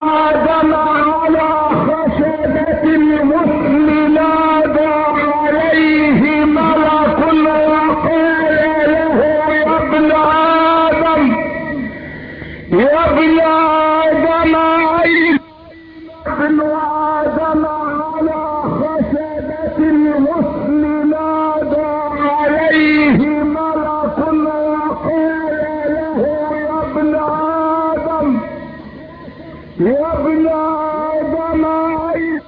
آدم على خشبة المثل نادى عليه ملك وقال له يا ابن آدم يا ابن آدم أين ابن آدم على خشبة المثل نادى عليه ملك وقال له يا ابن آدم يا ابن آدم أين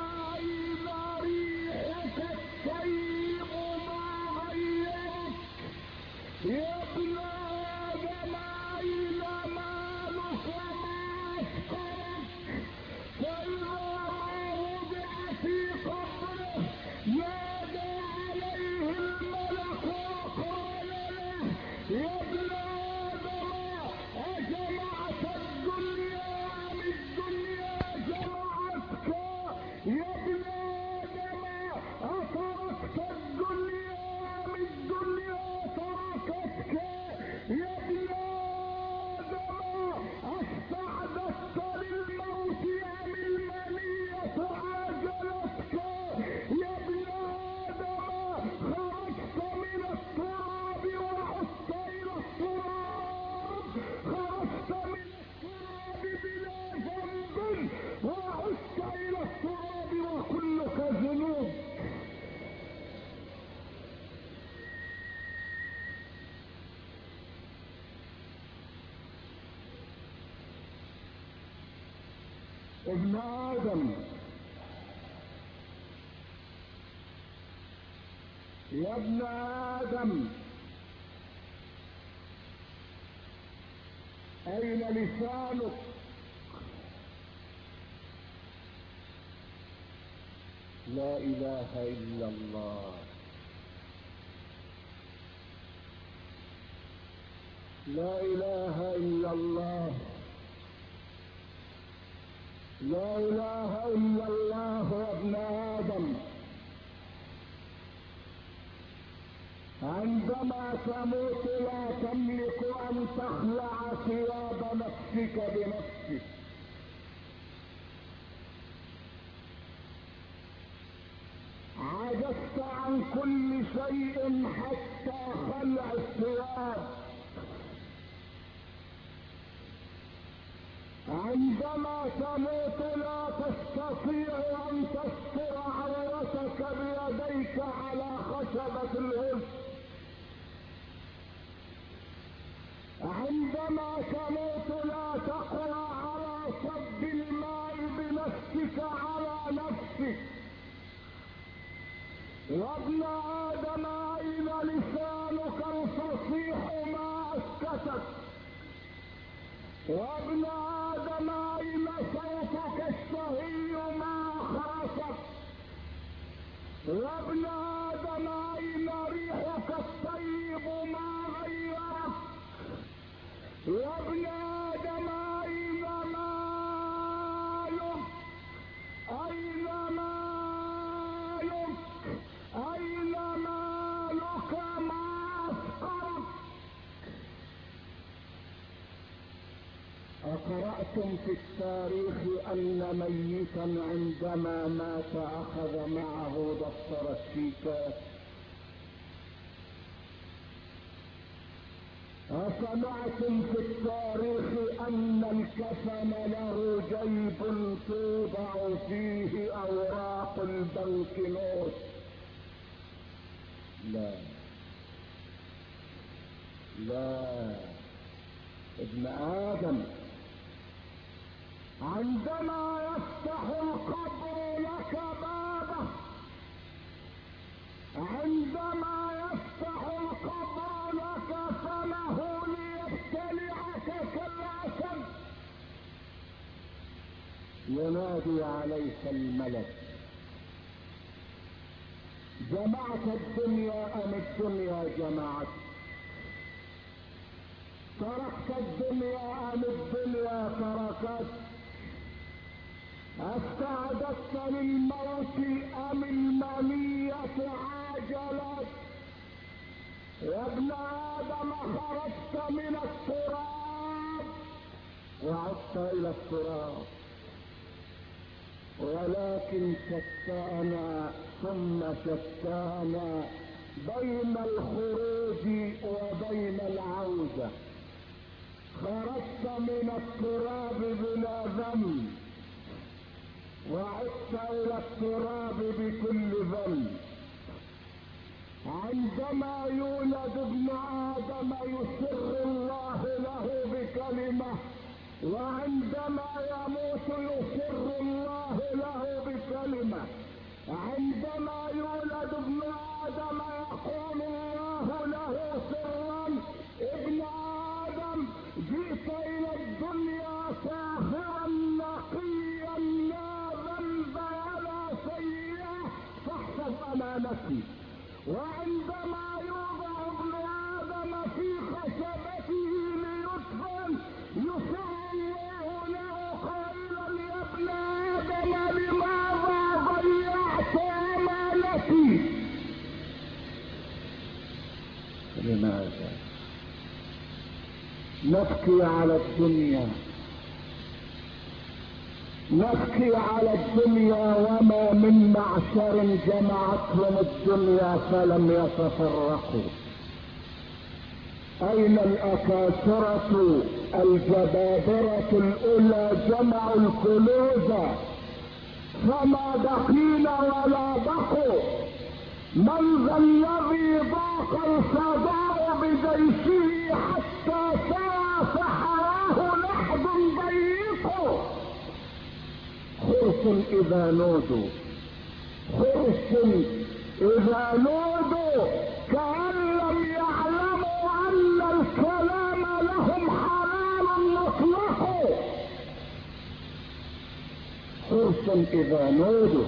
ريحك الطيب ما غيرك يا ابن آدم أين مالك ما أسكرك فإذا ما وضع في قبره نادى عليه الملك وقال له يا ابن آدم أجمعت الدنيا أم الدنيا جمعتك يا ابن آدم أتركت الدنيا أم الدنيا تركتك يا ابن آدم استعددت للموت أم المنية عاجلتك يا ابن آدم خرجت من التراب وعدت إلى التراب خرجت من التراب بلا ذنب وعدت إلى التراب وكلك ذنوب. ابن آدم يا ابن آدم أين لسانك لا إله إلا الله لا إله إلا الله لا إله إلا الله يا ابن آدم عندما تموت لا تملك أن تخلع ثياب نفسك بنفسك عجزت عن كل شيء حتى خلع الثياب عندما تموت لا تستطيع أن تستر عورتك بيديك على خشبة الهز عندما تموت لا تقوى على صب الماء بنفسك على نفسك يا ابن آدم أين لسانك الفصيح ما أسكتك يا ابن آدم أين صوتك الشهي ما أخرسك يا ابن آدم أين ريحك الطيب ما غيرك يا ابن آدم أين مالك أين مالك أين مالك ما أسقرك أقرأتم في التاريخ أن ميتا عندما مات أخذ معه دفتر الشيكات أسمعتم في التاريخ أن الكفن له جيب توضع فيه أوراق البنكنوت لا لا ابن آدم عندما يفتح القبر لك بابه عندما يفتح القبر لك فله ليبتلعك كالأسد ينادي عليك الملك جمعت الدنيا أم الدنيا جمعت تركت الدنيا أم الدنيا تركت استعددت للموت أم المنية عاجلت يا ابن آدم خرجت من التراب وعدت إلى التراب ولكن شتانا ثم شتانا بين الخروج وبين العودة. خرجت من التراب بلا ذنب وعدت الى التراب بكل ذنب. عندما يولد ابن ادم يسر الله له بكلمة، وعندما يموت يسر الله له بكلمة. عندما يولد ابن ادم يقول الله له سرا: ابن ادم جئت الى الدنيا ساخرا نقيا لا ذنب ولا سيئة فاحفظ امانتي. وعندما يوضع ابن ادم في خشبته ليدفن يسر الله له قائلا: يا ابن ادم لماذا ضيعت امانتي؟ لماذا نبكي على الدنيا؟ نبكي على الدنيا وما من معشر جمعتهم الدنيا فلم يتفرقوا. اين الاكاثرة الجبابرة الاولى جمعوا الكنوز فما بقينا ولا بقوا؟ من ذا الذي ضاق الفضاء بجيشه حتى سعى فحواه لحد ضيق؟ خرس اذا نودوا، خرس اذا نودوا كأن لم يعلموا ان الكلام لهم حلال مطلق. خرس اذا نودوا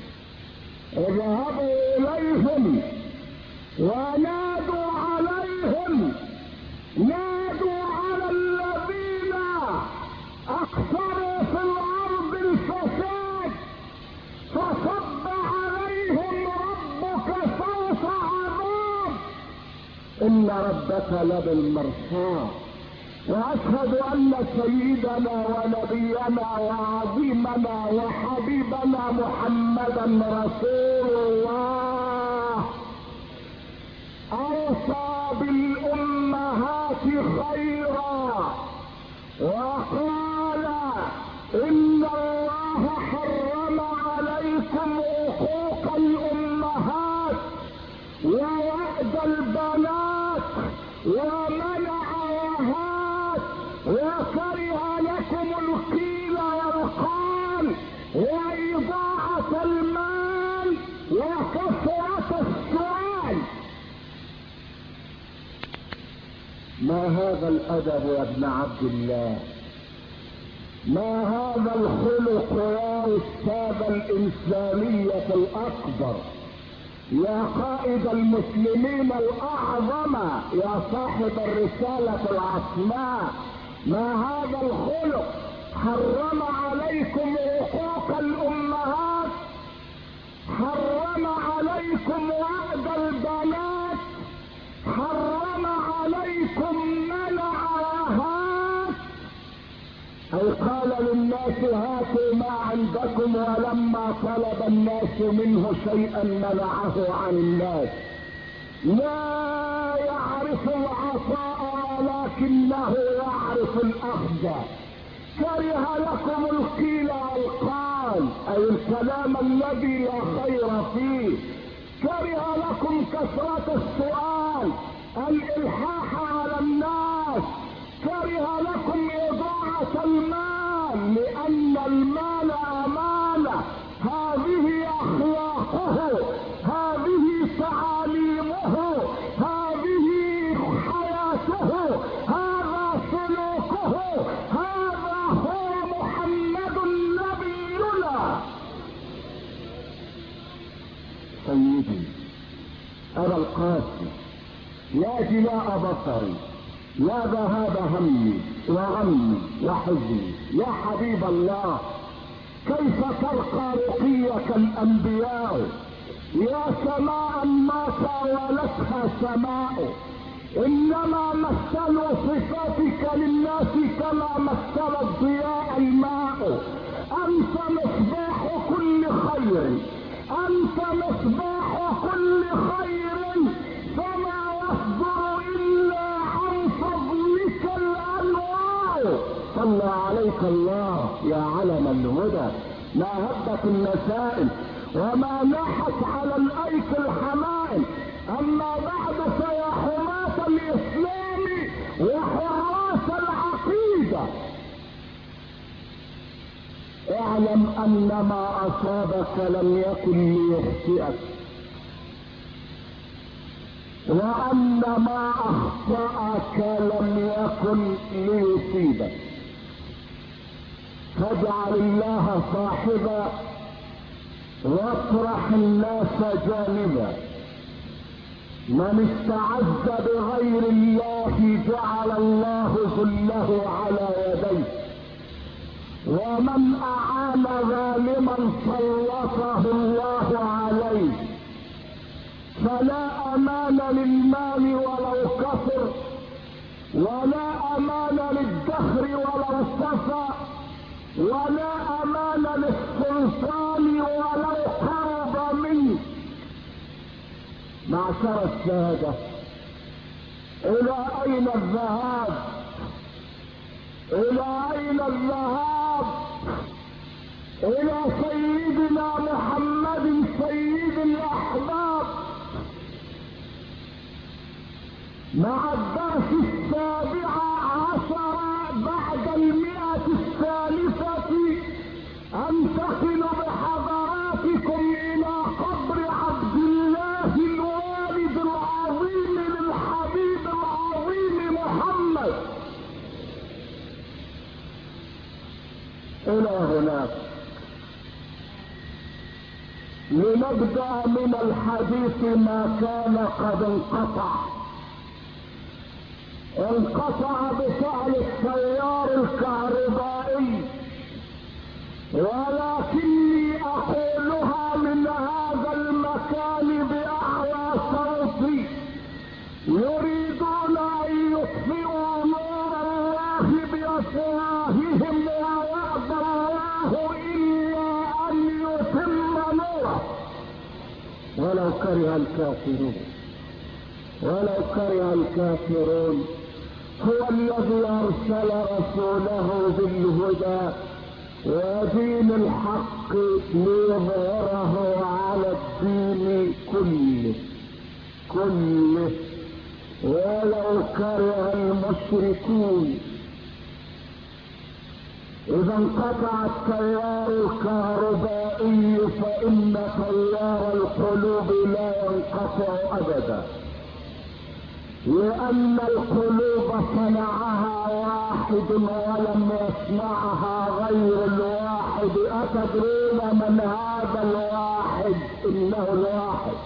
اذهبوا اليهم ونادوا عليهم، نادوا على الذين اكثروا في الارض الفساد فصب عليهم ربك صوت عذاب ان ربك لبالمرصاد. واشهد ان سيدنا ونبينا وعظيمنا وحبيبنا محمدا رسول الله اوصى بالامهات خيرا وقال: ان الله حرم عليكم حقوق الامهات ووعد البنات ومنع وهات وكره لكم القيل والقال واضاعة المال وكثرة السؤال. ما هذا الادب يا ابن عبد الله؟ ما هذا الخلق يا استاذ الانسانية الاكبر، يا قائد المسلمين الاعظم، يا صاحب الرسالة العصماء؟ ما هذا الخلق؟ حرم عليكم حقوق الامهات، حرم عليكم وعد البنات، حرم عليكم منع وهات، او قال للناس هاتوا ما عندكم ولما طلب الناس منه شيئا منعه عن الناس. لا يعرف العطاء ولكنه يعرف الاخذ. كره لكم القيل والقال اي الكلام الذي لا خير فيه، كره لكم كثرة السؤال، الالحاح على الناس، كره لكم اضاعة المال لان المال امانة. هذه اخلاقه، هذه تعاليمه، هذه حياته، هذا سلوكه، هذا هو محمد نبينا. سيدي ابا القاسم، يا جلاء بصري، يا ذهاب همي وغمي وحزني، يا حبيب الله، كيف ترقى رقيك الانبياء؟ يا سماء ما طاولتها سماء، انما مثلوا صفاتك للناس كما مثل الضياء الماء. انت مصباح كل خير خير، انت مصباح كل خير، فما يصدر الا عن فضلك الانوار. صلى عليك الله يا علم الهدى، ما هبت النسائم وما ناحت على الايك الحمائم. اما بعد فيا حماة الاسلام وحراس العقيدة، اعلم ان ما اصابك لم يكن ليخطئك، وان ما اخطأك لم يكن ليصيبك. فاجعل الله صاحبا واطرح الناس جانبا. من استعز بغير الله جعل الله ذله على يديه، ومن اعان ظالما سلطه الله عليه. فلا امان للمال ولو كثر، ولا امان للدخر ولو صفى، ولا امان للسلطان ولو قرب منه. معشر السادة، الى اين الذهاب؟ الى اين الذهاب؟ الى سيدنا محمد سيد الاحباب. مع الدرس 17 بعد 100 انتقل بحضراتكم الى قبر عبد الله الوالد العظيم للحبيب العظيم محمد. الى هناك لنبدأ من الحديث ما كان قد انقطع بفعل التيار الكهربائي، ولكني اقولها من هذا المكان باعلى صوتي. يريدون ان يطفئوا نور الله بافواههم ويأبى الله الا ان يتم نوره ولو كره الكافرون. ولو كره الكافرون. هو الذي ارسل رسوله بالهدى ودين الحق ليظهره على الدين كله ولو كره المشركون. اذا انقطع التيار الكهربائي فان تيار القلوب لا ينقطع ابدا، لان القلوب صنعها واحد ولم يصنعها غير الواحد. اتدرون من هذا الواحد؟ انه الواحد.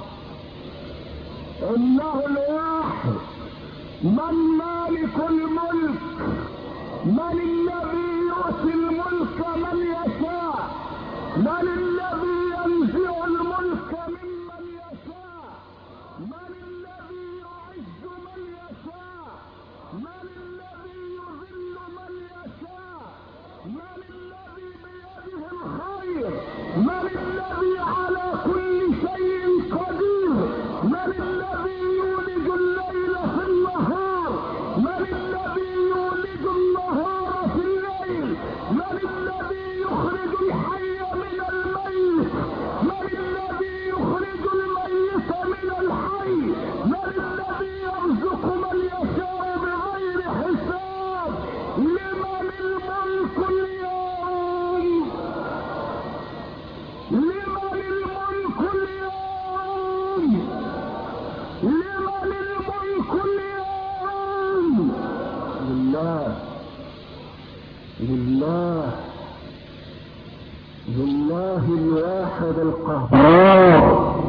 من مالك الملك؟ من الذي يؤتي الملك من يشاء؟ من الذي ينزع الملك ممن يشاء؟ من الذي يعز من يشاء؟ من الذي يذل من يشاء؟ من الذي بيده الخير؟ من الذي على كل شيء قدير؟ من الذي يولج الليل في النهار؟ من الذي يولج النهار في الليل؟ من الذي يخرج الحي من الميت؟ من الذي يخرج الميت من الحي؟ من الذي يرزق من يشاء بغير حساب؟ لمن الملك اليوم؟ لمن الملك اليوم؟ لمن الملك اليوم؟ لله الواحد القهار.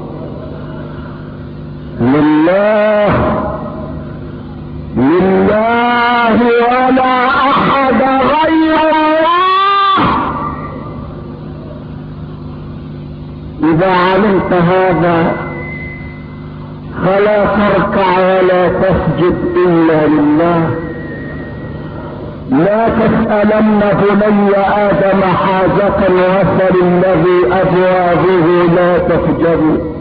لله ولا احد غير الله. اذا علمت هذا فلا تركع ولا تسجد الا لله. لا تسألن بني آدم حاجة وصل الذي أبوابه لا تفجر.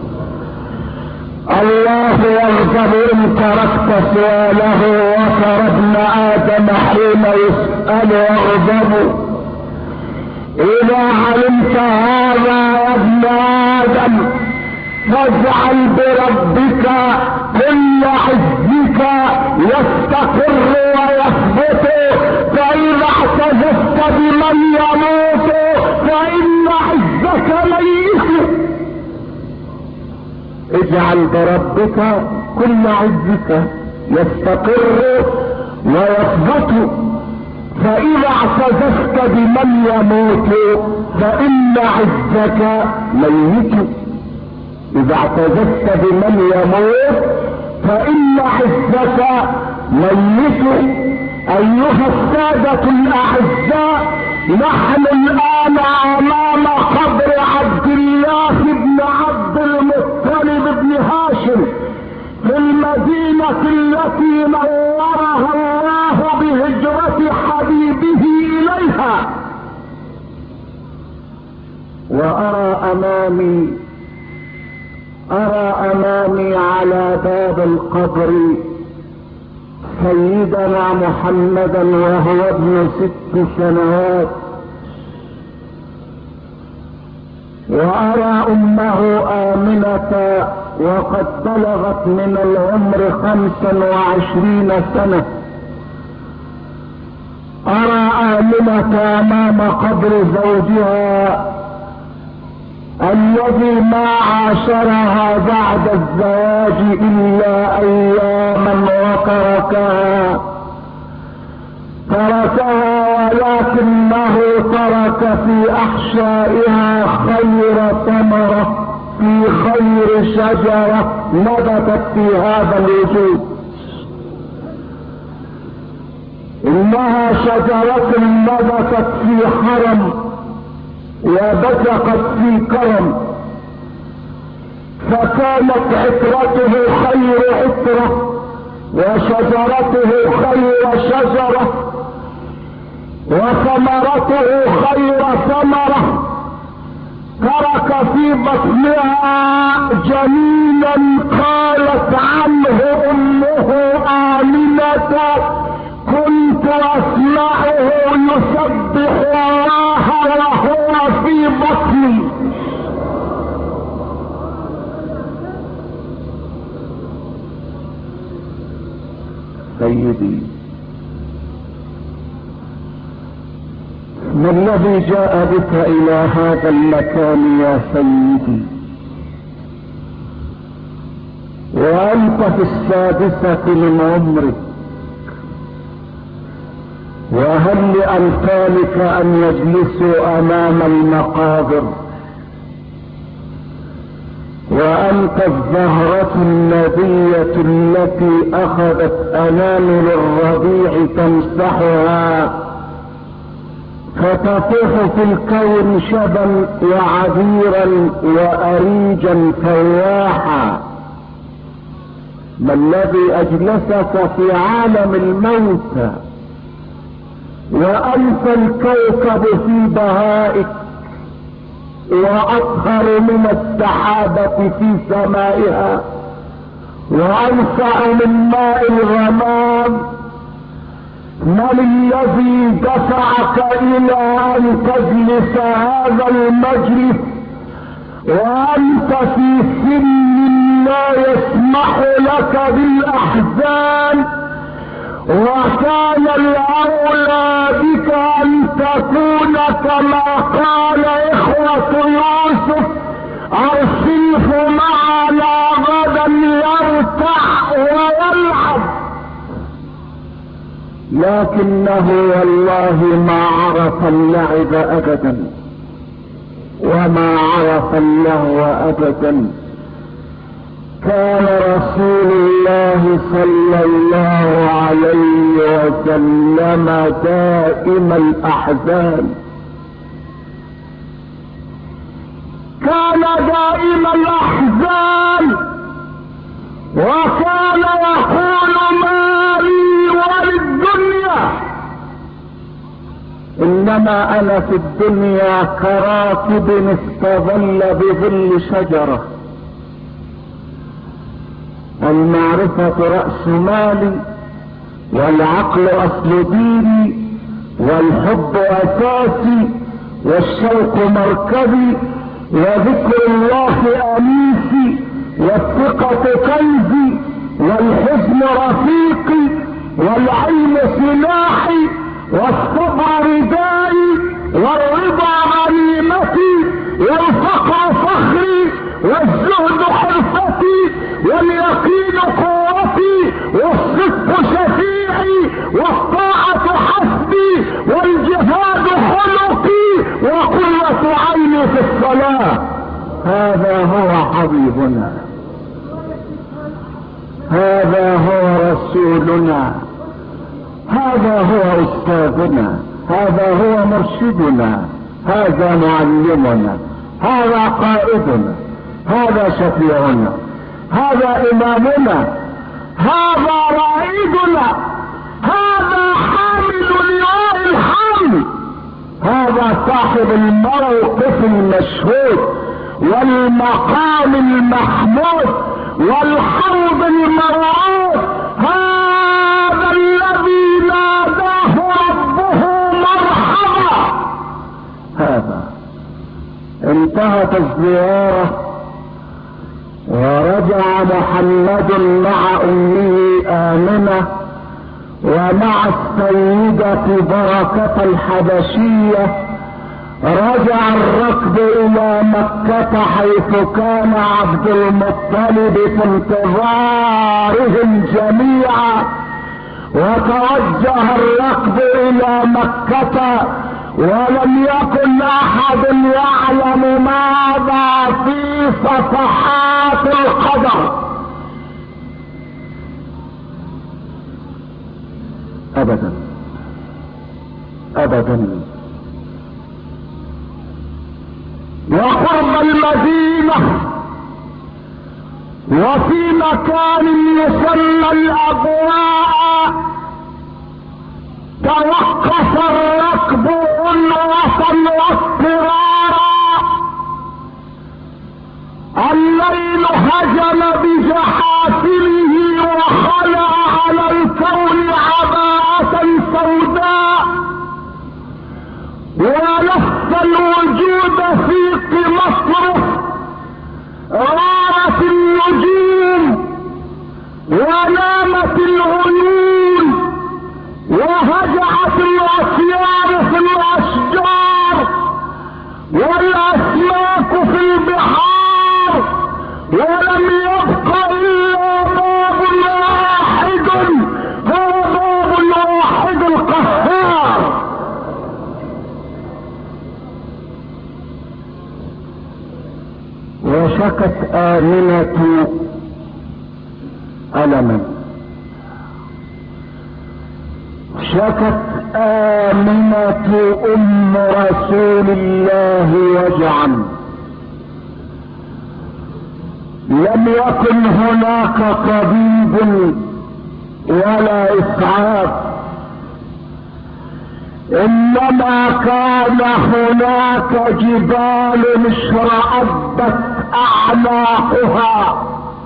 الله يغضب إن تركت سؤاله، وترى ابن آدم حين يسأل يغضب. إذا علمت هذا يا ابن آدم فاجعل بربك كل عزك يستقر ويثبت، فإذا اعتززت بمن يموت فإن عزك ميت. اجعل بربك كل عزك يستقر ويثبت، فإذا اعتززت بمن يموت فإن عزك ميت. إذا اعتززت بمن يموت فإن عزك ميت. أيها السادة الأعزاء، نحن الآن أمام قبر عبد الله بن عبد المطلب بن هاشم في المدينة التي نورها الله بهجرة حبيبه إليها. وأرى أمامي على باب القبر سيدنا محمدا وهو ابن 6 سنوات، وأرى أمه آمنة وقد بلغت من العمر 25 سنة. أرى آمنة أمام قبر زوجها الذي ما عاشرها بعد الزواج إلا أياما وتركها، ولكنه ترك في أحشائها خير ثمرة في خير شجرة نبتت في هذا الوجود. إنها شجرة نبتت في حرم وبزقت في كرم، فكانت عطرته خير عطرة وشجرته خير شجرة وثمرته خير ثمرة. ترك في بطنها جنينا قالت عنه أمه آمنة كنت أسمعه يسبح الله وهو في بطني. سيدي، ما الذي جاء بك إلى هذا المكان يا سيدي وأنت في 6 من عمرك؟ وهل لأمثالك أن يجلسوا أمام المقابر وأنت الزهرة النبية التي أخذت أنامل الربيع تمسحها فتطيح في الكون شبا وعبيرا وأريجا فواحا؟ ما الذي أجلسك في عالم الموتى وأنت الكوكب في بهائك وأطهر من السحابة في سمائها وأنفع من ماء الغمام؟ من الذي دفعك إلى أن تجلس هذا المجلس وأنت في سن لا يسمح لك بالأحزان؟ وكان الأولى بك أن تكون كما قال إخوة يوسف أرسله معنا غدا يرتع ويلعب، لكنه والله ما عرف اللعب أبدا وما عرف اللهو أبدا. كان رسول الله صلى الله عليه وسلم دائم الأحزان، كان دائم الأحزان، وكان يقول ما لي وللدنيا انما انا في الدنيا كراكب استظل بظل شجرة. المعرفة رأس مالي، والعقل اصل ديني، والحب اساسي، والشوق مركبي، وذكر الله انيسي، والثقة كنزي، والحزن رفيقي، والعلم سلاحي، والصبر ردائي، والرضا غنيمتي، والفقر فخري، والزهد حرفتي، واليقين قوتي، والصدق شفيعي، والطاعة حسبي، والجهاد خلقي، وقرة عيني في الصلاة. هذا هو حبيبنا، هذا هو رسولنا، هذا هو استاذنا، هذا هو مرشدنا، هذا معلمنا، هذا قائدنا، هذا شفيعنا، هذا امامنا، هذا رائدنا، هذا حامل لواء الحمل، هذا صاحب الموقف المشهود والمقام المحمود والحوض المرعود، هذا الذي ناداه ربه مرحبا. هذا انتهت الزيارة ورجع محمد مع امه آمنة ومع السيدة بركة الحبشية. رجع الركب الى مكة حيث كان عبد المطلب في انتظارهم جميعا، وتوجه الركب الى مكة ولم يكن احد يعلم ماذا في صفحات القدر ابدا ابدا. وقرب المدينة وفي مكان يسمى الابواء توقف الركب عنوة واضطرارا. الليل هجم بجحافله وخلع على الكون عباءة سوداء، ولف الوجود في مصرف. غارت النجوم ونامت العيون وهجعت الأطيار في الأشجار والأسماك في البحار، ولم يبق إلا باب واحد، هو باب الواحد القهار. وشكت آمنة ألما، شكت آمنة أم رسول الله وجعا. لم يكن هناك طبيب ولا إسعاف، إنما كان هناك جبال اشرأبت أعناقها،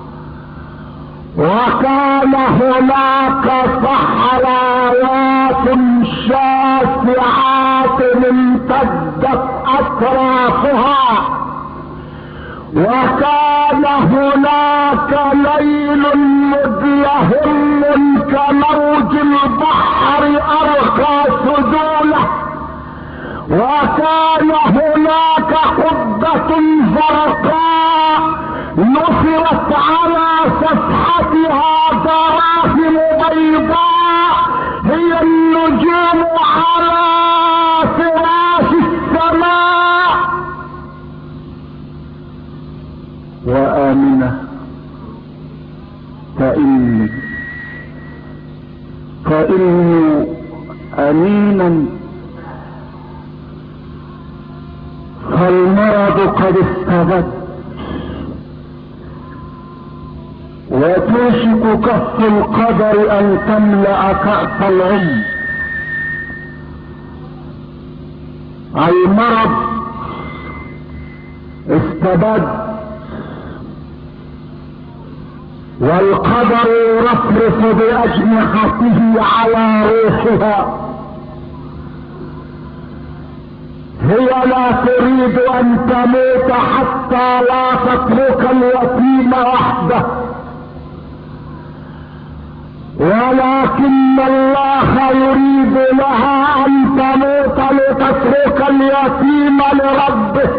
وكان هناك صحراوات شاسعات امتدت أطرافها، وكان هناك ليل مدلهم كموج البحر أرقى سدوله، وكان هناك قبة زرقاء نصرت على سفحتها دراهم بيضاء هي النجوم على فراش السماء. وآمنة فإني أمينا، فالمرض قد استبد، وتوشك كف القدر أن تملأ كأس العمر. المرض استبد، والقدر يرفرف بأجنحته على روحها. هي لا تريد ان تموت حتى لا تترك اليتيم وحده، ولكن الله يريد لها ان تموت لتترك اليتيم لربه.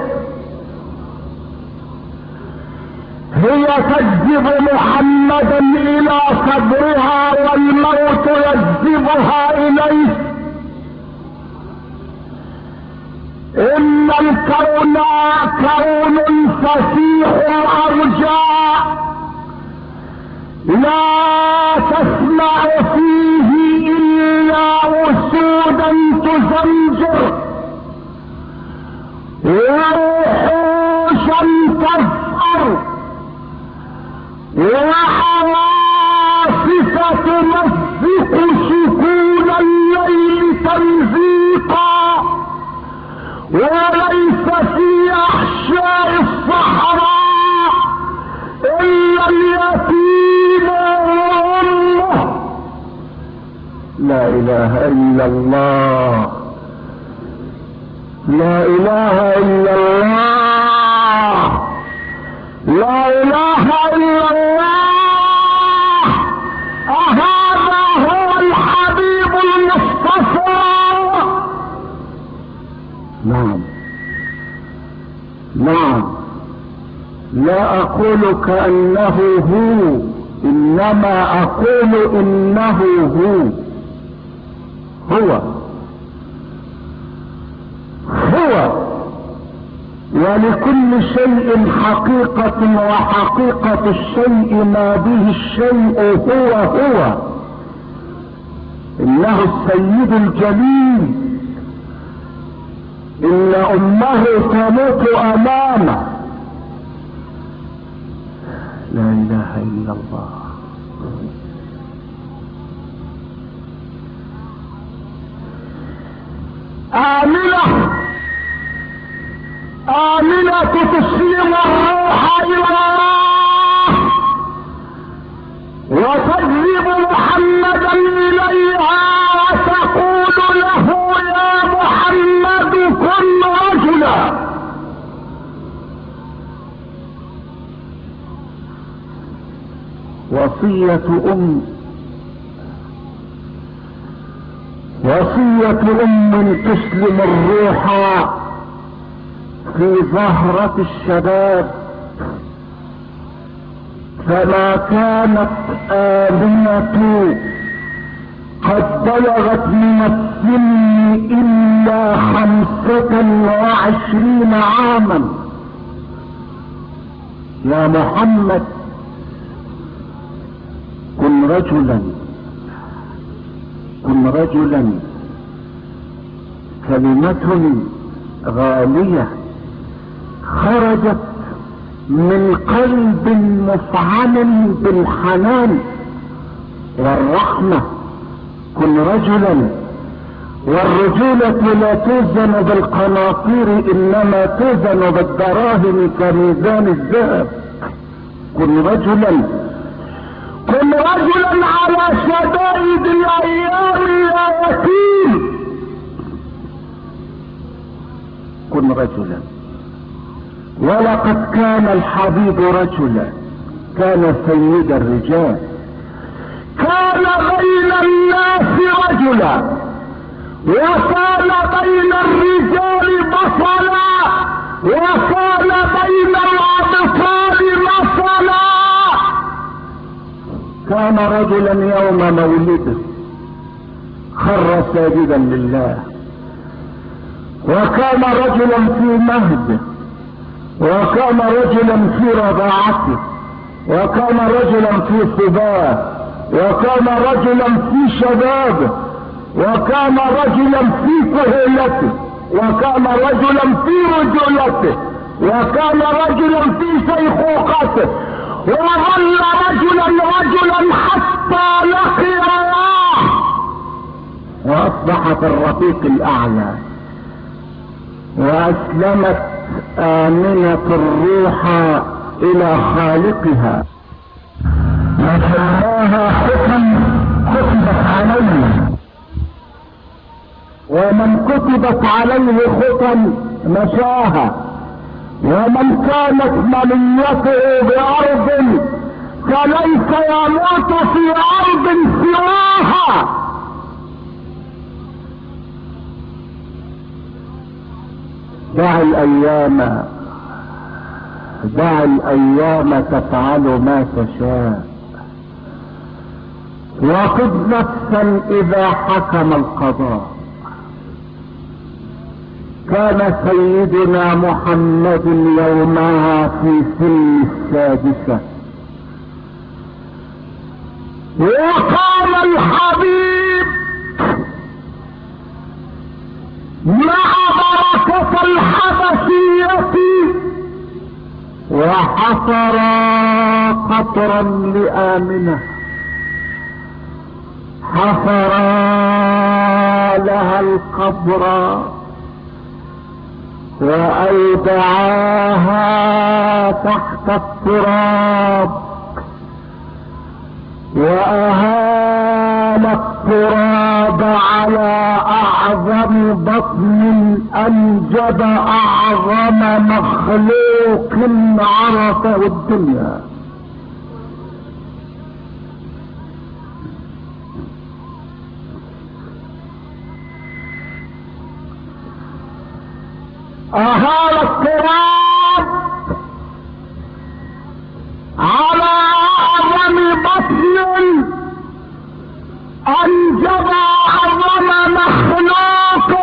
هي تجذب محمدا الى صدرها والموت يجذبها اليه. ان الكون كون فسيح ارجاء لا تسمع فيه الا اسودا تزمجر ووحوشا تزأر وعواصف تمزق سكون الليل تمزيقا، وليس في احشاء الصحراء الا اليتيم وامه. لا اله الا الله، لا اله الا الله، لا اله الا الله. اهذا هو الحبيب المصطفى. نعم نعم، لا اقول كأنه هو، انما اقول انه هو ولكل شيء حقيقة، وحقيقة الشيء ما به الشيء هو. انه السيد الجليل، ان امه تموت امامه. لا اله الا الله. آمنة تسلم الروح إلى الله وتجذب محمدا إليها وتقول له يا محمد كن رجلا. وصية أم تسلم الروح في ظهرة الشباب، فما كانت آمنة قد بلغت من السن إلا 25 عاما. يا محمد كن رجلا، كلمة غالية خرجت من قلب مفعم بالحنان والرحمة. كن رجلا، والرجولة لا توزن بالقناطير انما توزن بالدراهم كميزان الذهب. كن رجلا على شدائد الايام يا يتيم. كن رجلا. ولقد كان الحبيب رجلا، كان سيد الرجال، كان بين الناس رجلا، وكان بين الرجال بطلا، وكان بين الابطال مثلا. كان رجلا يوم مولده خر ساجدا لله، وكان رجلا في مهده، وكان رجلا في رضاعته، وكان رجلا في صباه، وكان رجلا في شبابه، وكان رجلا في كهولته، وكان رجلا في رجولته، وكان رجلا في شيخوخته، وظل رجلا حتى لقي الله واصبح في الرفيق الاعلى. وأسلمت آمنة الروح إلى خالقها، وسماها حكم كتبت عليه، ومن كتبت عليه حكم مشاها، ومن كانت منيته بأرض فليس يموت في أرض سواها. دع الأيام تفعل ما تشاء، وخذ نفسا إذا حكم القضاء. كان سيدنا محمد يومها في سن 6، وقام الحبيب مع بركة الحبشية وحفر قطرا لآمنة، حفر لها القبر وأودعاها تحت التراب، وأهال التراب على أعظم بطن أنجب أعظم مخلوق عرفه الدنيا. أهال التراب على أعظم بطن أنجب أعظم مخلوق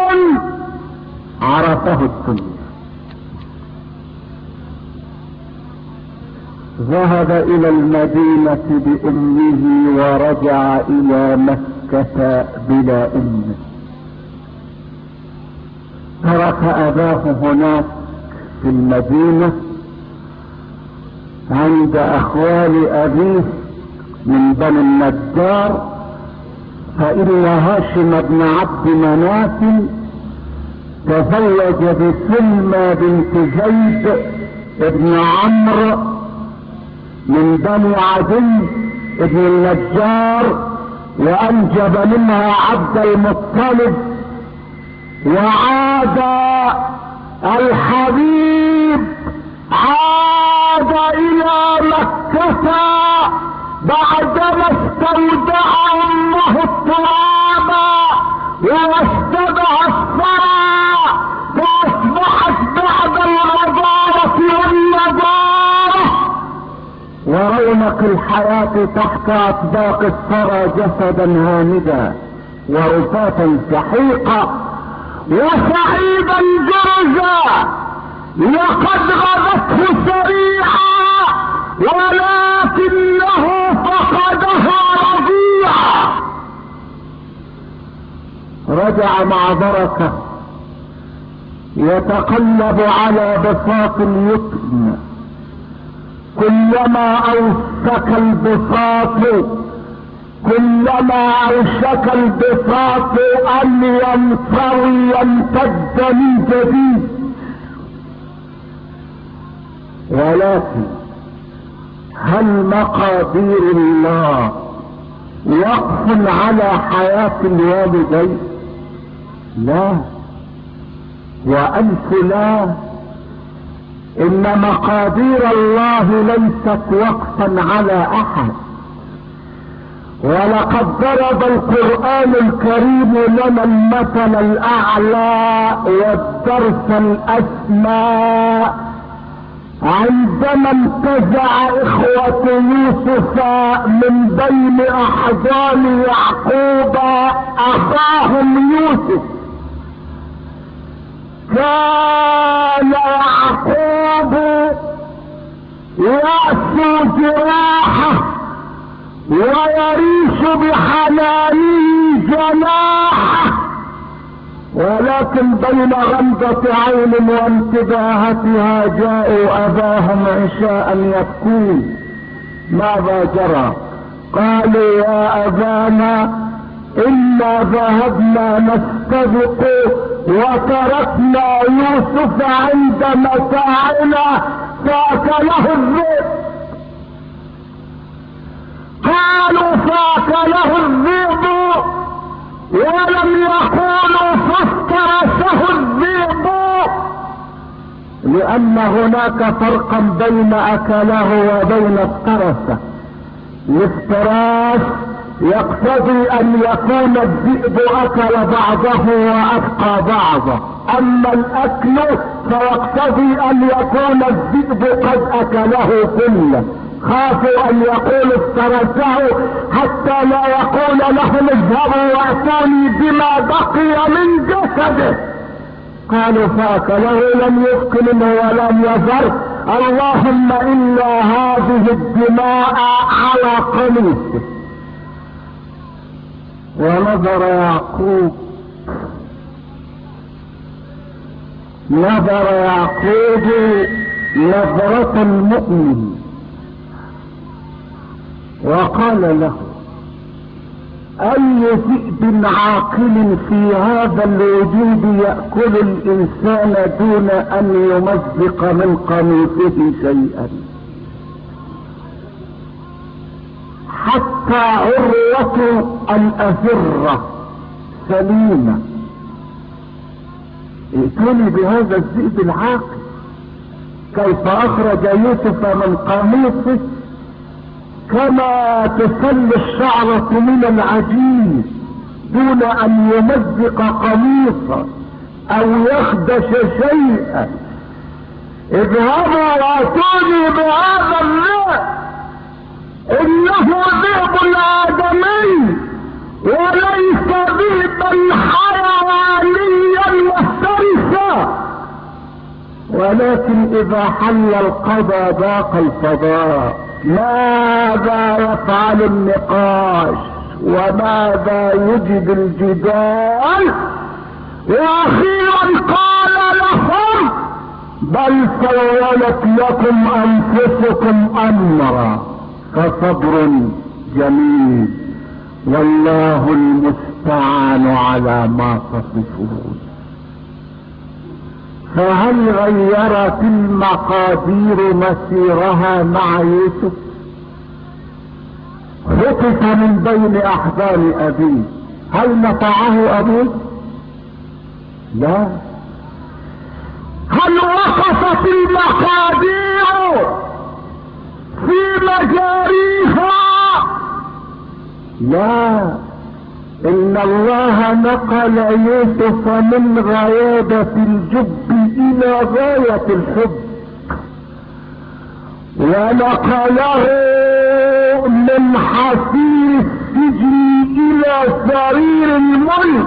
عرفه الدنيا. ذهب إلى المدينة بأمه ورجع إلى مكة بلا أمه. ترك أباه هناك في المدينة عند أخوال أبيه من بني النجار، فإن هاشم بن عبد مناف تزوج بسلمى بنت زيد بن عمرو من بني عدي بن النجار، وأنجب منها عبد المطلب. وعاد الحبيب إلى مكة بعدما استودع الله التراب واستدعى الثرى، فأصبحت بعد الغضارة والنضارة ورونق الحياة تحت أطباق الثرى جسدا هامدا ورفاتا سحيقا وصعيدا جرزا، لقد غدته سريعا ولكنه فقدها رضيعا. رجع مع بركة يتقلب على بساط اليتم، كلما أوشك البساط أن ينطوي يمتد من جديد. ولكن هل مقادير الله وقف على حياة الوالدين؟ لا وألف لا. إن مقادير الله ليست وقفا على أحد. ولقد ضرب القرآن الكريم لنا المثل الأعلى والدرس الأسمى عندما انتزع إخوة يوسف من بين أحضان يعقوب أخاهم يوسف. كان يعقوب يأسو جراحه ويريش بحنانه جناحه، ولكن بين غمضة عين وانتباهتها جاءوا أباهم عشاء يبكون. ماذا جرى؟ قالوا يا أبانا إنا ذهبنا نستبق وتركنا يوسف عند متاعنا فاكله الذئب. قالوا فاكله الذئب ولم يقولوا فافترسه الذئب، لأن هناك فرقا بين أكله وبين افترسه. الافتراس يقتضي أن يكون الذئب أكل بعضه وأبقى بعضه، أما الأكل فيقتضي أن يكون الذئب قد أكله كله. خافوا أن يقول افترسه حتى لا يقول لهم اذهبوا وأتوني بما بقي من جسده. قالوا فأكله لم يبق منه ولم يذر، اللهم إلا هذه الدماء على قميصه. ونظر يعقوب نظرة المؤمن وقال له أي ذئب عاقل في هذا الوجود يأكل الإنسان دون أن يمزق من قميصه شيئا؟ حتى عروة الأذرة سليمة. ائتوني بهذا الذئب العاقل كيف أخرج يوسف من قميصه كما تسل الشعرة من العجين دون أن يمزق قميصا أو يخدش شيئا. اذهبوا واتوني بهذا الذئب إنه ذئب الآدمي وليس ذئبا حيوانيا مفترسا، ولكن إذا حل القضاء ضاق الفضاء. ماذا يفعل النقاش وماذا يجب الجدال؟ واخيرا قال لهم بل سولت لكم انفسكم امرا فصبر جميل والله المستعان على ما تصفون. فهل غيرت المقادير مسيرها مع يوسف؟ خطف من بين احضان ابيه، هل نفعه ابوه؟ لا. هل وقفت المقادير في مجاريها؟ لا. ان الله نقل يوسف من غيابة الجب الى غاية الحب، ونقله من حصير السجن الى سرير الملك،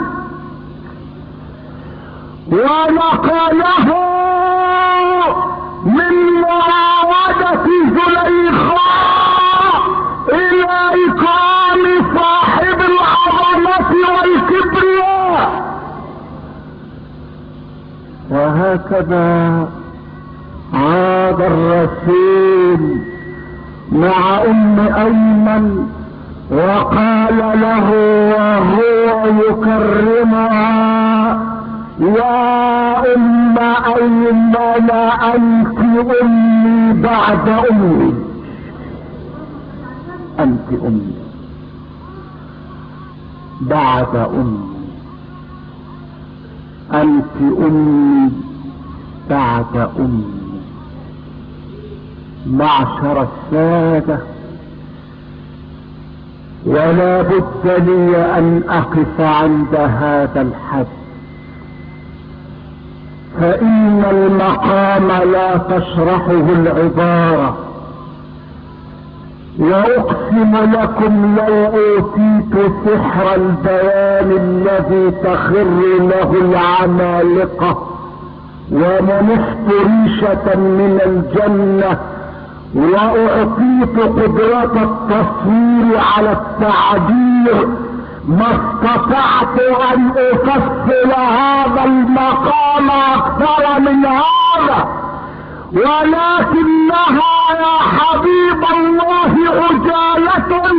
ونقله من معاودة زليخاء الى اكرام صاحب العظمة والكبرياء. وهكذا عاد الرسول مع ام ايمن وقال له وهو يكرمها يا ام ايمن انت امي بعد امي، انت امي بعد امي، انت امي بعد امي. معشر السادة، ولا بد لي ان اقف عند هذا الحد، فان المقام لا تشرحه العبارة. واقسم لكم لو اوتيت سحر البيان الذي تخر له العمالقة ومنحت ريشة من الجنة واعطيت قدرة التصوير على التعبير ما استطعت ان افصل هذا المقام اكثر من هذا، ولكنها يا حبيب الله عجالة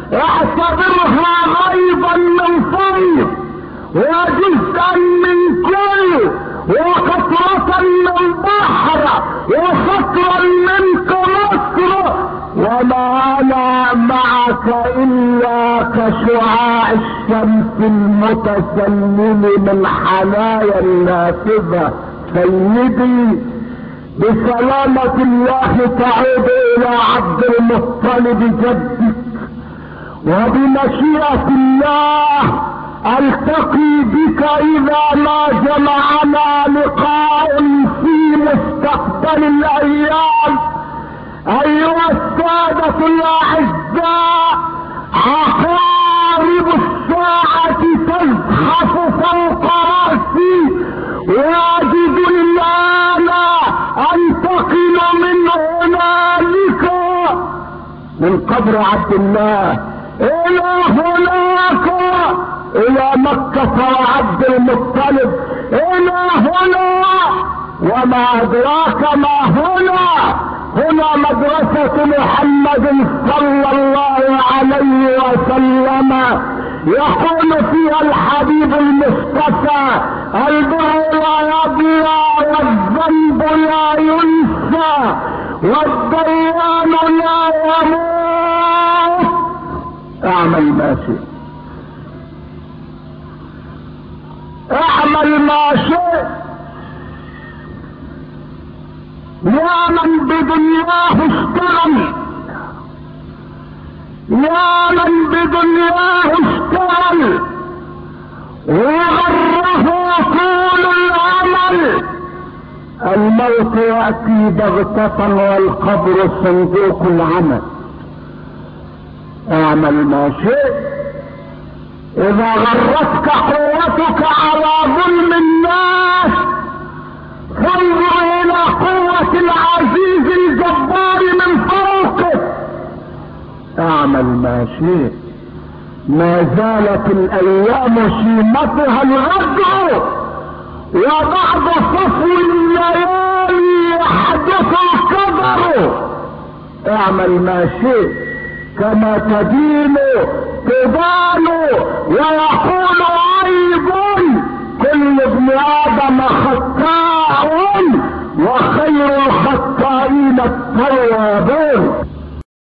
اعتبرها غيظا من فيض وجزءا من جل وقطرة من بحر وسطرا منك مصر، وما انا معك الا كشعاع الشمس المتسلل من حنايا النافذة. سيدي بسلامة الله تعود الى عبد المطلب جدك، وبمشيئة الله التقي بك اذا ما جمعنا لقاء في مستقبل الايام. ايها السادة الاعزاء، عقارب الساعة تزحف فوق رأسي، واجد الان انتقل من هنالك من قبر عبد الله الى هناك، الى مكة وعبد المطلب الى هنا. وما ادراك ما هنا؟ هنا مدرسة محمد صلى الله عليه وسلم، يقول فيها الحبيب المصطفى: البر لا يبلى والذنب لا ينسى والديان لا يموت. اعمل ما شئت، اعمل ما شئت. يا من بدنياه اشتغل، يا من بدنياه اشتغل وغره طول العمل، الموت يأتي بغتة والقبر صندوق العمل. اعمل ما شئت. اذا غرتك قوتك على ظلم الناس فانظر الى قوة العزيز الجبار من فوقك. اعمل ما شئت. ما زالت الايام شيمتها الغدر، وبعد صفو الليالي يحدث القدر. اعمل ما شئت. كما تدين تدان، ويقول ايضا: كل ابن ادم خطاء وخير الخطائين التوابون.